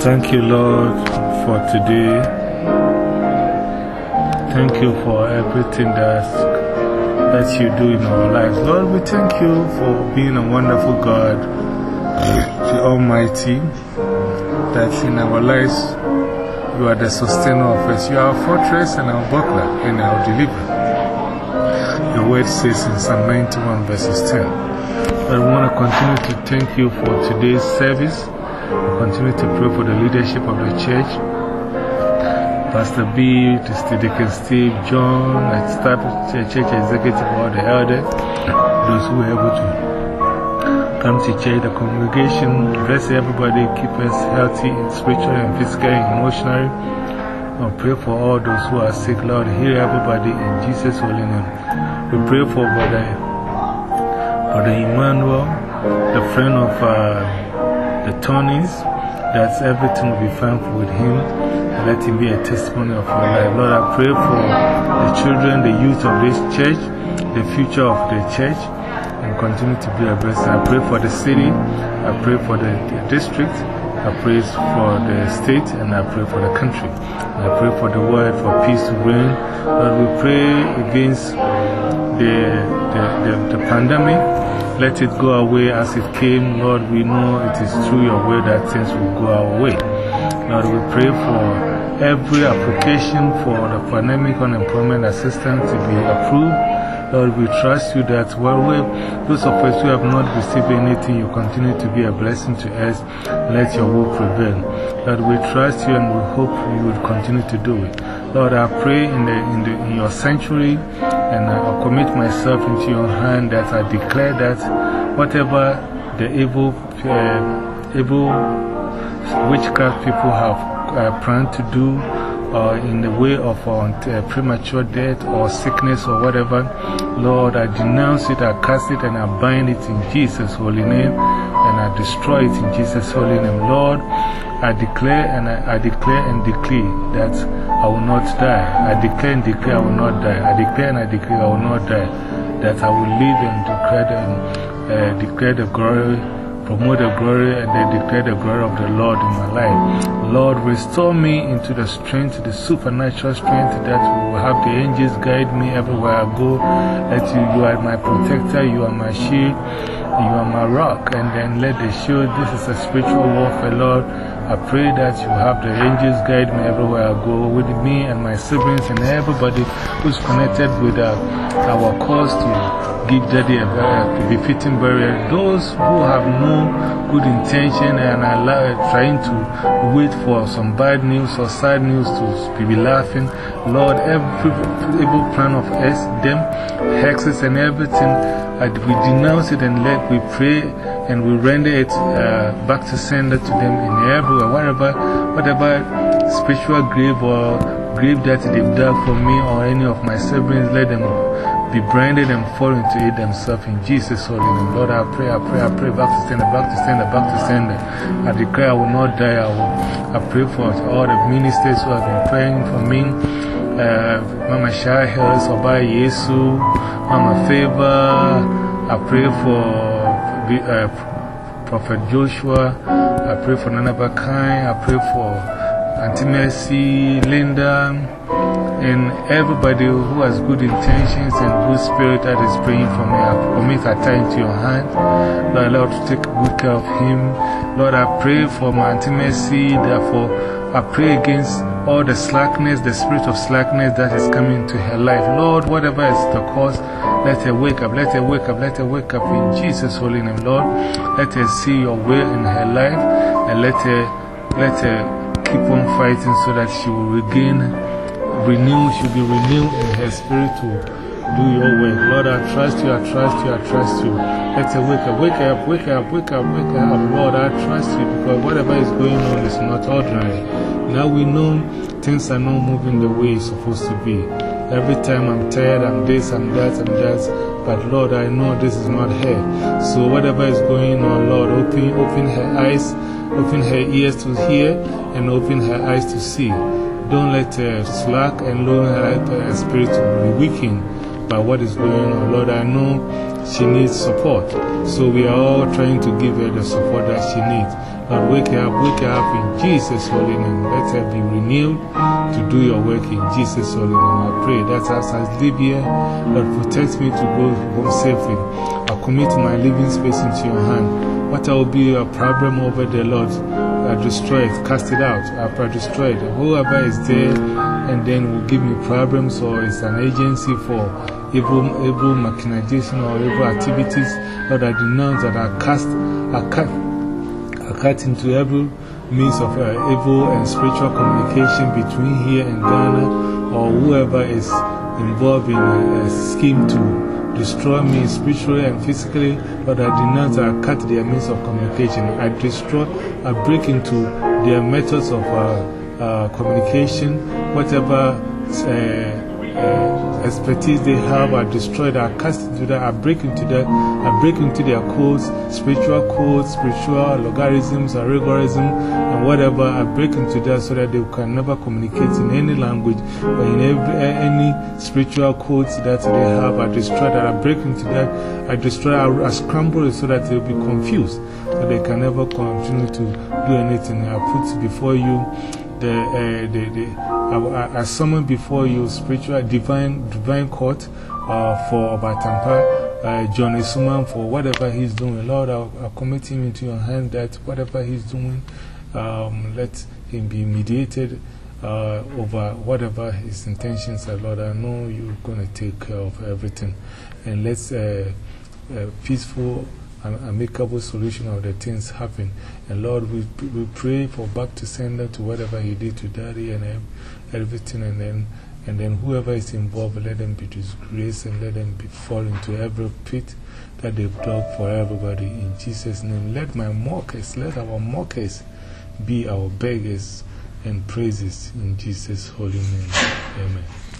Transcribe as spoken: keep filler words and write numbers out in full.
Thank you, Lord, for today. Thank you for everything that, that you do in our lives. Lord, we thank you for being a wonderful God, the Almighty, that in our lives you are the sustainer of us. You are our fortress and our buckler and our deliverer. Your word says in Psalm ninety-one, verses ten. But we want to continue to thank you for today's service. We continue to pray for the leadership of the church. Pastor B, Deacon Steve, John, and staff, church executive, all the elders, those who are able to come to church, the congregation. Bless everybody, keep us healthy, spiritually and physically and emotionally. I pray for all those who are sick, Lord. Heal everybody in Jesus' holy name. We pray for Brother, Brother Emmanuel, the friend of uh, the Tonys, that everything will be fine with him. Let him be a testimony of your life. Lord, I pray for the children, the youth of this church, the future of the church, and continue to be a blessing. I pray for the city, I pray for the, the district, I pray for the state, and I pray for the country. And I pray for the world, for peace to reign. Lord, we pray against the, the, the, the pandemic. Let it go away as it came. Lord, we know it is through your word that things will go our way. Lord, we pray for every application for the pandemic unemployment assistance to be approved. Lord, we trust you that well, we, those of us who have not received anything, you continue to be a blessing to us. Let your will prevail. Lord, we trust you and we hope you will continue to do it. Lord, I pray in, the, in, the, in your sanctuary, and I commit myself into your hand, that I declare that whatever the evil, uh, evil witchcraft people have uh, planned to do, or uh, in the way of uh, premature death or sickness or whatever, Lord, I denounce it, I cast it, and I bind it in Jesus' holy name, and I destroy it in Jesus' holy name. Lord, I declare and I, I declare and decree that I will not die. I declare and declare I will not die. I declare and I declare I will not die. That I will live and declare the, uh, declare the glory, promote the glory, and then declare the glory of the Lord in my life. Lord, restore me into the strength, the supernatural strength, that will have the angels guide me everywhere I go. That you, you are my protector, you are my shield, you are my rock. And then let the shield, this is a spiritual warfare, Lord. I pray that you have the angels guide me everywhere I go, with me and my siblings and everybody who's connected with uh, our cause to give Daddy a, a befitting burial. Those who have no good intention and are trying to wait for some bad news or sad news to be laughing, Lord, every evil plan of us, them, hexes and everything, uh, we denounce it, and let we pray and we render it uh, back to sender to them in everywhere, wherever, whatever spiritual grave or grave that they've dug for me or any of my siblings, let them be branded and fall into it themselves in Jesus' holy name. Lord, I pray, I pray, I pray, back to sender, back to sender, back to sender. I declare I will not die. I, will, I pray for all the ministers who have been praying for me. Uh, Mama Shah Hills, Oba Yesu, Mama Favor. I pray for uh, Prophet Joshua. I pray for Nana Bakai. I pray for Auntie Mercy, Linda, and everybody who has good intentions and good spirit that is praying for me. I commit our time into your hand. Lord, Lord, to take good care of him. Lord, I pray for my Auntie Mercy. Therefore, I pray against all the slackness, the spirit of slackness that is coming to her life. Lord, whatever is the cause, let her wake up, let her wake up, let her wake up in Jesus' holy name, Lord. Let her see your will in her life, and let her, let her keep on fighting so that she will regain, renew, she'll be renewed in her spirit to do your work. Lord, I trust you, I trust you, I trust you. Let her wake up, wake up, wake up, wake up, wake up. Lord, I trust you, because whatever is going on is not ordinary. Now we know things are not moving the way it's supposed to be. Every time I'm tired, I'm this, I'm that, I'm that. But Lord, I know this is not her. So whatever is going on, Lord, open, open her eyes, open her ears to hear, and open her eyes to see. Don't let her slack, and don't let her spirit be weakened by what is going on. Lord, I know she needs support. So we are all trying to give her the support that she needs. Lord, wake her up, wake her up in Jesus' holy name. Let her be renewed to do your work in Jesus' holy name. I pray that as I live here, Lord, protect me to go home safely. I commit my living space into your hand. What will be a problem over there, Lord, I destroy it, cast it out. I destroy it. Whoever is there and then will give me problems, or it's an agency for evil, evil machination or evil activities, Lord, I denounce that I cast, I cut, I cut into every means of uh, evil and spiritual communication between here and Ghana, or whoever is involved in a, a scheme to destroy me spiritually and physically. Lord, I denounce, I cut their means of communication. I destroy, I break into their methods of uh, uh, communication, whatever uh, uh, expertise they have, I destroy that, I cast into that, I break into that, I break into their codes, spiritual codes, spiritual logarithms, algorithm, and whatever. I break into that so that they can never communicate in any language or in every, any spiritual codes that they have. I destroy that, I break into that, I destroy, I, I scramble it so that they'll be confused, so they can never continue to do anything. I put before you the, uh, the, the, I, I summon before you spiritual, divine, divine court uh, for Obatampa, uh, John Isuman, for whatever he's doing. Lord, I, I commit him into your hand that whatever he's doing, um, let him be mediated uh, over whatever his intentions are. Lord, I know you're going to take care of everything. And let's uh, uh, peaceful and amicable solution of the things happen. And Lord, we, we pray for back to sender to whatever he did to Daddy and everything. And then, and then whoever is involved, let them be disgraced and let them be fall into every pit that they've dug for everybody. In Jesus' name, let my mockers, let our mockers be our beggars and praises. In Jesus' holy name. Amen.